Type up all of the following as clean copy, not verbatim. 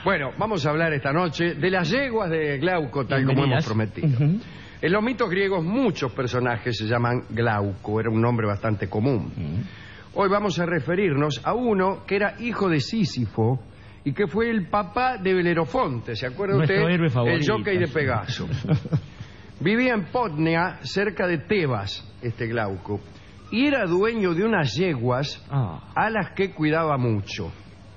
Bueno, vamos a hablar esta noche de las yeguas de Glauco, tal como hemos prometido. En los mitos griegos muchos personajes se llaman Glauco, era un nombre bastante común. Hoy vamos a referirnos a uno que era hijo de Sísifo y que fue el papá de Belerofonte, ¿se acuerda usted? Héroe favorito, el jockey de Pegaso. Vivía en Potnia, cerca de Tebas, este Glauco, y era dueño de unas yeguas a las que cuidaba mucho.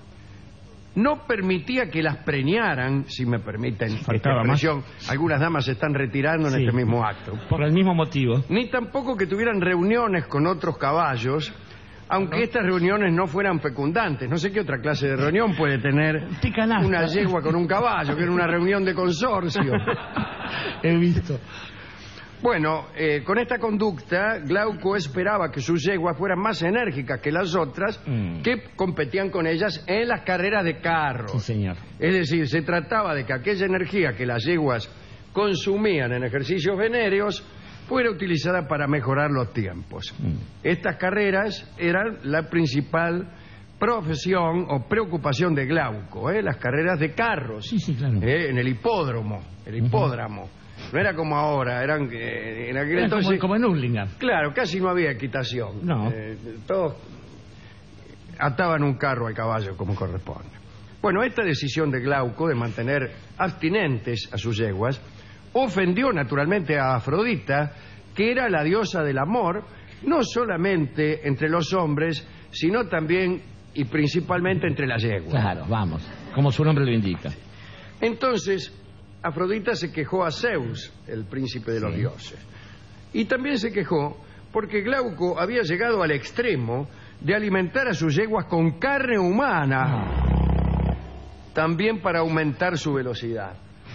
No permitía que las preñaran, si me permiten esta expresión. Algunas damas se están retirando en este mismo acto. Por el mismo motivo. Ni tampoco que tuvieran reuniones con otros caballos, aunque estas reuniones no fueran fecundantes. No sé qué otra clase de reunión puede tener una yegua con un caballo, que era una reunión de consorcio. He visto. Bueno, con esta conducta, Glauco esperaba que sus yeguas fueran más enérgicas que las otras que competían con ellas en las carreras de carros. Sí, señor. Es decir, se trataba de que aquella energía que las yeguas consumían en ejercicios venéreos fuera utilizada para mejorar los tiempos. Estas carreras eran la principal profesión o preocupación de Glauco, las carreras de carros. Sí, claro. En el hipódromo, No era como ahora, eran en aquel entonces... como en Hurlingham. Claro, casi no había equitación. No. Todos ataban un carro al caballo como corresponde. Bueno, esta decisión de Glauco de mantener abstinentes a sus yeguas ofendió naturalmente a Afrodita, que era la diosa del amor, no solamente entre los hombres, sino también y principalmente entre las yeguas. Claro, vamos, como su nombre lo indica. Entonces, Afrodita se quejó a Zeus, el príncipe de los dioses. Y también se quejó porque Glauco había llegado al extremo de alimentar a sus yeguas con carne humana, también para aumentar su velocidad.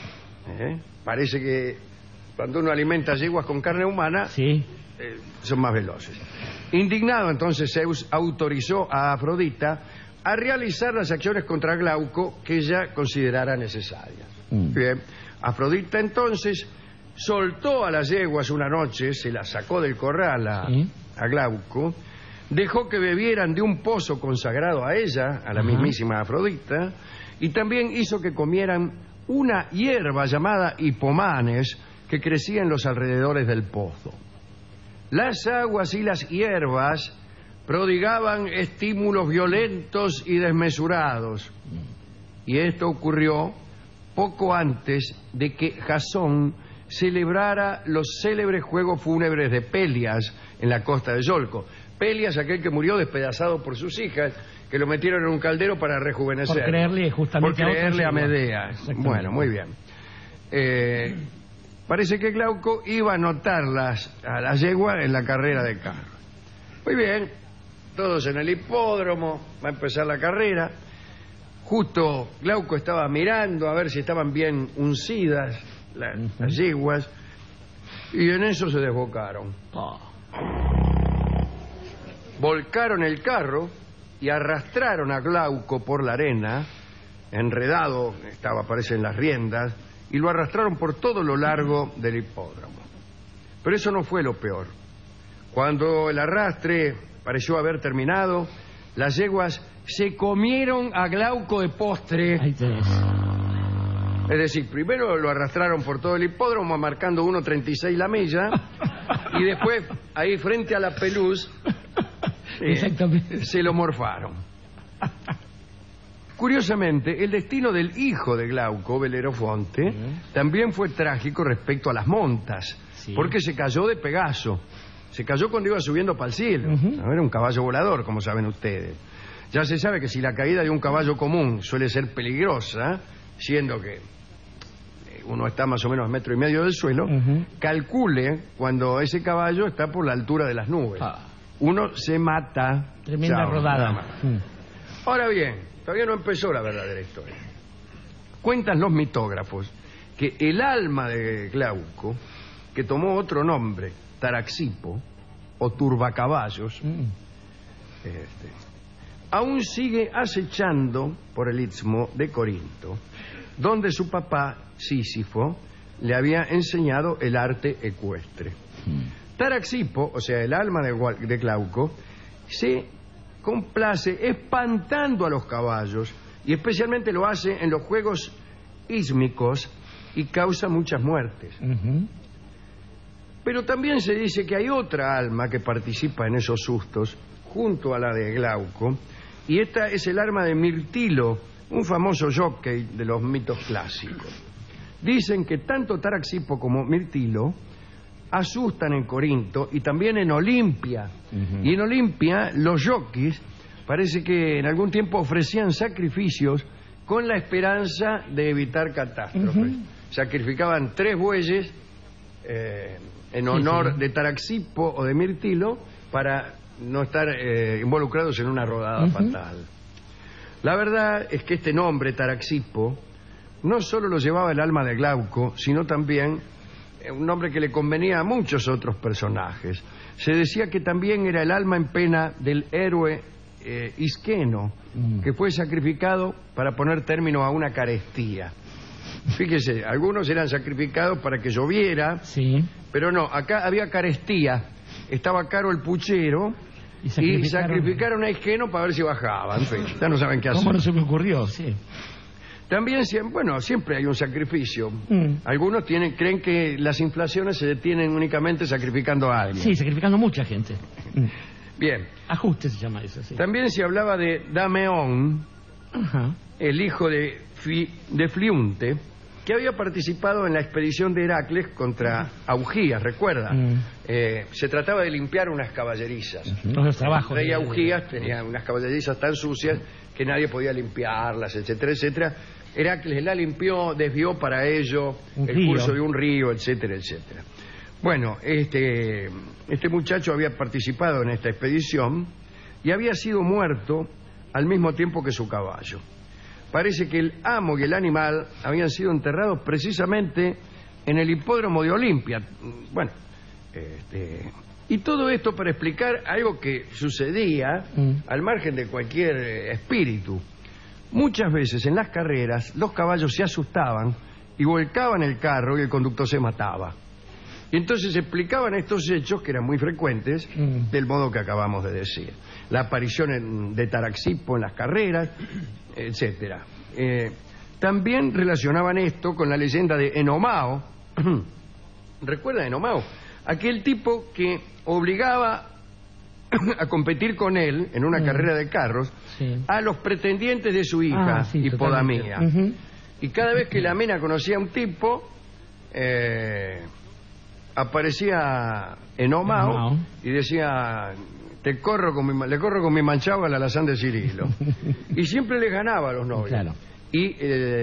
Parece que cuando uno alimenta yeguas con carne humana, son más veloces. Indignado, entonces, Zeus autorizó a Afrodita a realizar las acciones contra Glauco que ella considerara necesarias. Bien, Afrodita entonces soltó a las yeguas una noche, se las sacó del corral a Glauco, dejó que bebieran de un pozo consagrado a ella, a la mismísima Afrodita, y también hizo que comieran una hierba llamada hipomanes que crecía en los alrededores del pozo. Las aguas y las hierbas prodigaban estímulos violentos y desmesurados, y esto ocurrió poco antes de que Jasón celebrara los célebres juegos fúnebres de Pelias en la costa de Yolco. Pelias, aquel que murió despedazado por sus hijas, que lo metieron en un caldero para rejuvenecer. Por creerle justamente a Medea. Bueno, muy bien. Parece que Glauco iba a anotar a las yeguas en la carrera de carro. Muy bien, todos en el hipódromo, va a empezar la carrera. Justo Glauco estaba mirando a ver si estaban bien uncidas las yeguas, y en eso se desbocaron. Volcaron el carro y arrastraron a Glauco por la arena, enredado estaba, parece, en las riendas, y lo arrastraron por todo lo largo del hipódromo. Pero eso no fue lo peor. Cuando el arrastre pareció haber terminado, las yeguas se comieron a Glauco de postre. Ahí tenés. Es decir, primero lo arrastraron por todo el hipódromo marcando 1.36 la milla, y después, ahí frente a la peluz, se lo morfaron. Curiosamente, el destino del hijo de Glauco, Belerofonte, también fue trágico respecto a las montas, porque se cayó de Pegaso. Se cayó cuando iba subiendo para el cielo. Era un caballo volador, como saben ustedes. Ya se sabe que si la caída de un caballo común suele ser peligrosa, siendo que uno está más o menos a 1,5 metros del suelo, calcule cuando ese caballo está por la altura de las nubes. Uno se mata. Tremenda rodada. Ahora bien, todavía no empezó la verdadera historia. Cuentan los mitógrafos que el alma de Glauco, que tomó otro nombre, Taraxipo, o Turbacaballos, aún sigue acechando por el istmo de Corinto, donde su papá, Sísifo, le había enseñado el arte ecuestre. Taraxipo, o sea, el alma de Glauco, se complace espantando a los caballos y especialmente lo hace en los juegos ísmicos y causa muchas muertes. Pero también se dice que hay otra alma que participa en esos sustos, junto a la de Glauco, y esta es el alma de Mirtilo, un famoso jockey de los mitos clásicos. Dicen que tanto Taraxipo como Mirtilo asustan en Corinto y también en Olimpia. Y en Olimpia los jockeys parece que en algún tiempo ofrecían sacrificios con la esperanza de evitar catástrofes. Sacrificaban 3 bueyes en honor de Taraxipo o de Mirtilo para no estar involucrados en una rodada fatal. La verdad es que este nombre, Taraxipo, no solo lo llevaba el alma de Glauco, sino también un nombre que le convenía a muchos otros personajes. Se decía que también era el alma en pena del héroe Isqueno, que fue sacrificado para poner término a una carestía. Fíjese, algunos eran sacrificados para que lloviera, pero no, acá había carestía. Estaba caro el puchero y sacrificaron a Isqueno para ver si bajaba. En fin, ya no saben qué hacer. ¿Cómo no se me ocurrió? Sí. También, bueno, siempre hay un sacrificio. Algunos creen que las inflaciones se detienen únicamente sacrificando a alguien. Sí, sacrificando mucha gente. Bien. Ajuste se llama eso, sí. También se hablaba de Dameón, el hijo de Fliunte, que había participado en la expedición de Heracles contra Augías, ¿recuerda? Se trataba de limpiar unas caballerizas. Los trabajos. El rey Augías tenía unas caballerizas tan sucias que nadie podía limpiarlas, etcétera, etcétera. Heracles la limpió, desvió para ello el curso de un río, etcétera, etcétera. Bueno, este muchacho había participado en esta expedición y había sido muerto al mismo tiempo que su caballo. Parece que el amo y el animal habían sido enterrados precisamente en el hipódromo de Olimpia. Bueno, y todo esto para explicar algo que sucedía al margen de cualquier espíritu. Muchas veces en las carreras los caballos se asustaban y volcaban el carro y el conductor se mataba. Y entonces explicaban estos hechos, que eran muy frecuentes, del modo que acabamos de decir. La aparición de Taraxipo en las carreras, etcétera. También relacionaban esto con la leyenda de Enomao. ¿Recuerda Enomao? Aquel tipo que obligaba a competir con él en una carrera de carros a los pretendientes de su hija, Hipodamía. Y cada vez que la mina conocía a un tipo, aparecía Enomao y decía: le corro con mi manchado al alazán de Cirilo. Y siempre le ganaba a los novios. Claro. Y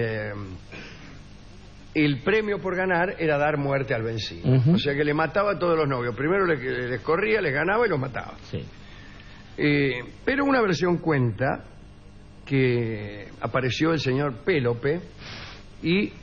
el premio por ganar era dar muerte al vencido. O sea que le mataba a todos los novios. Primero les corría, les ganaba y los mataba. Pero una versión cuenta que apareció el señor Pélope y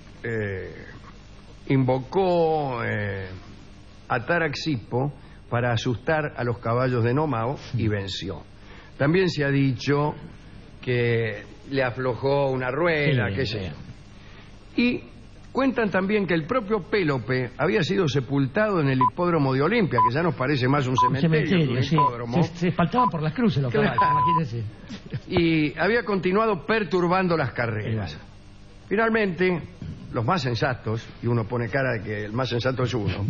invocó a Taraxipo para asustar a los caballos de Enomao y venció. También se ha dicho que le aflojó una rueda, qué sé yo. Y cuentan también que el propio Pélope había sido sepultado en el hipódromo de Olimpia, que ya nos parece más un cementerio que un hipódromo. Se faltaban por las cruces los caballos, imagínense. Y había continuado perturbando las carreras. Finalmente, los más sensatos, y uno pone cara de que el más sensato es uno,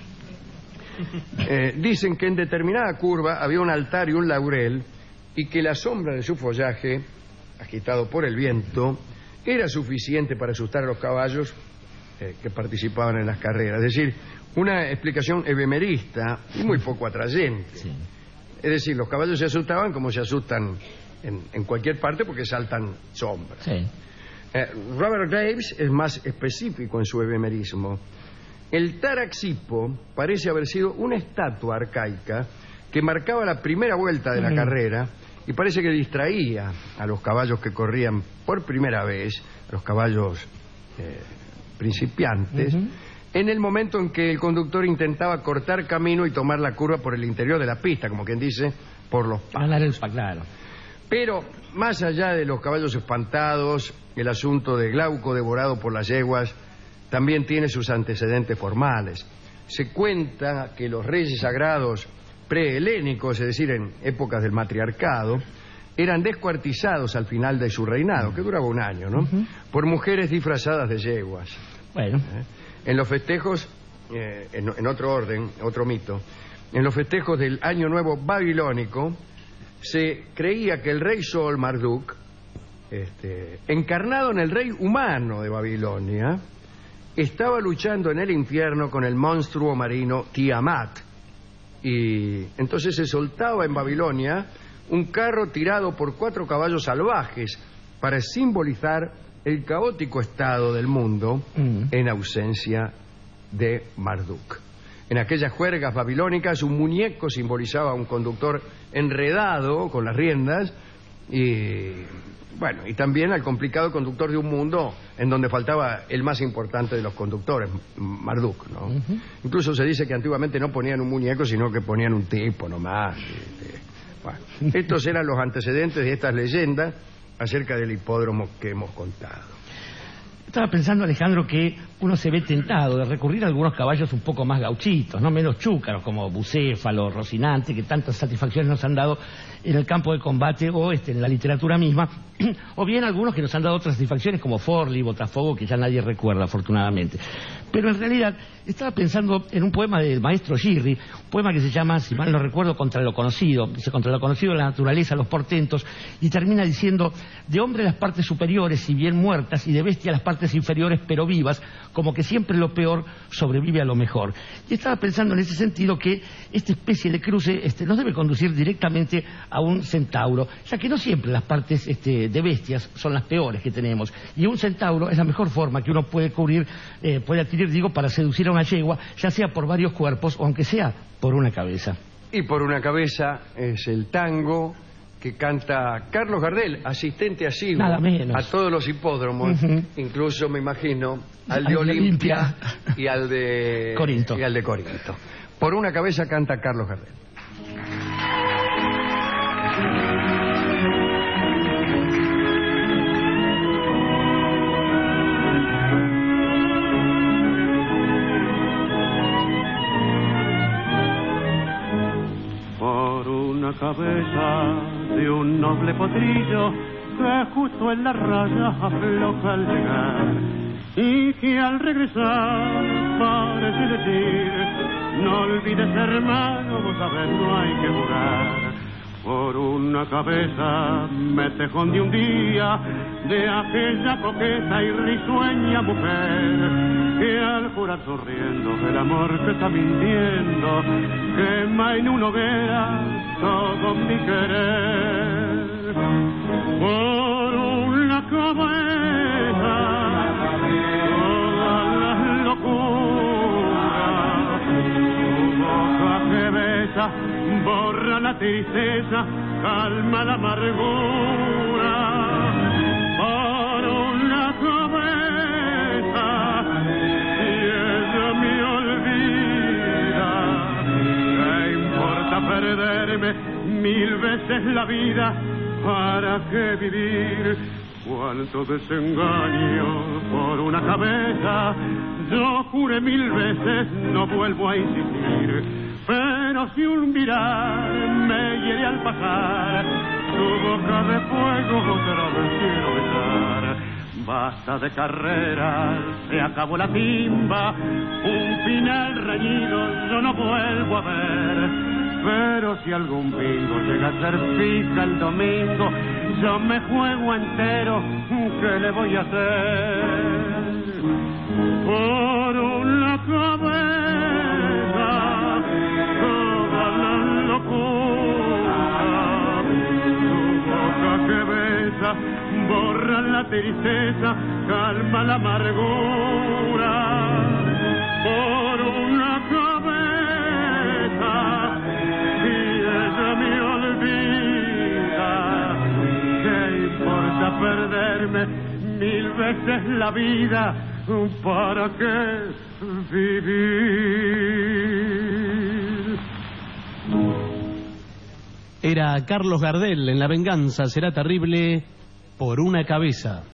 dicen que en determinada curva había un altar y un laurel, y que la sombra de su follaje, agitado por el viento, era suficiente para asustar a los caballos que participaban en las carreras. Es decir, una explicación ebemerista y muy poco atrayente. Es decir, los caballos se asustaban como se asustan en cualquier parte, porque saltan sombras. Robert Graves es más específico en su ebemerismo. El Taraxipo parece haber sido una estatua arcaica que marcaba la primera vuelta de la carrera y parece que distraía a los caballos que corrían por primera vez, a los caballos principiantes, en el momento en que el conductor intentaba cortar camino y tomar la curva por el interior de la pista, como quien dice, por los palos. Claro. Pero, más allá de los caballos espantados, el asunto de Glauco devorado por las yeguas también tiene sus antecedentes formales. Se cuenta que los reyes sagrados prehelénicos, es decir, en épocas del matriarcado, eran descuartizados al final de su reinado, que duraba un año, ¿no? Por mujeres disfrazadas de yeguas. Bueno. En los festejos, en otro orden, otro mito, en los festejos del Año Nuevo babilónico, se creía que el rey Sol, Marduk, encarnado en el rey humano de Babilonia, estaba luchando en el infierno con el monstruo marino Tiamat. Y entonces se soltaba en Babilonia un carro tirado por 4 caballos salvajes para simbolizar el caótico estado del mundo en ausencia de Marduk. En aquellas juergas babilónicas un muñeco simbolizaba a un conductor enredado con las riendas y también al complicado conductor de un mundo en donde faltaba el más importante de los conductores, Marduk, ¿no? Incluso se dice que antiguamente no ponían un muñeco, sino que ponían un tipo nomás. Estos eran los antecedentes de estas leyendas acerca del hipódromo que hemos contado. Estaba pensando, Alejandro, que uno se ve tentado de recurrir a algunos caballos un poco más gauchitos, no menos chúcaros, como Bucéfalo, Rocinante, que tantas satisfacciones nos han dado en el campo de combate o en la literatura misma, o bien algunos que nos han dado otras satisfacciones como Forli, Botafogo, que ya nadie recuerda, afortunadamente. Pero en realidad estaba pensando en un poema del maestro Girri, un poema que se llama, si mal no recuerdo, Contra lo conocido. Dice: contra lo conocido de la naturaleza, los portentos, y termina diciendo: de hombre las partes superiores, si bien muertas, y de bestia las partes inferiores, pero vivas, como que siempre lo peor sobrevive a lo mejor. Y estaba pensando en ese sentido que esta especie de cruce nos debe conducir directamente a un centauro, ya que no siempre las partes de bestias son las peores que tenemos, y un centauro es la mejor forma que uno puede adquirir, para seducir a una yegua, ya sea por varios cuerpos o aunque sea por una cabeza. Y por una cabeza es el tango que canta Carlos Gardel, asistente asiduo a todos los hipódromos, incluso me imagino al de Olimpia y al de Corinto. Por una cabeza canta Carlos Gardel. Cabeza de un noble potrillo que justo en la raya afloja al llegar y que al regresar parece decir: no olvides, hermano, vos sabés, no hay que jugar. Por una cabeza me tejón de un día de aquella coqueta y risueña mujer que al jurar sonriendo el amor que está mintiendo quema en una hoguera todo mi querer. Por una cabeza todas las locuras, tu boca que besa borra la tristeza, calma la amargura. Por una cabeza, si ella me olvida, ¿qué importa perderme 1000 veces la vida? ¿Para qué vivir? Cuánto desengaño por una cabeza. Yo juré 1000 veces, no vuelvo a insistir. Pero si un mirar me hiere al pasar, tu boca de fuego otra vez quiero besar. Basta de carreras, se acabó la timba, un final reñido yo no vuelvo a ver. Pero si algún bingo llega a ser fija el domingo, yo me juego entero, ¿qué le voy a hacer? Por una cabeza toda la locura, tu boca que besa borra la tristeza, calma la amargura. Por una cabeza, si ella me olvida, ¿qué importa perderme 1000 veces la vida? ¿Para qué vivir? Era Carlos Gardel en La venganza será terrible, por una cabeza.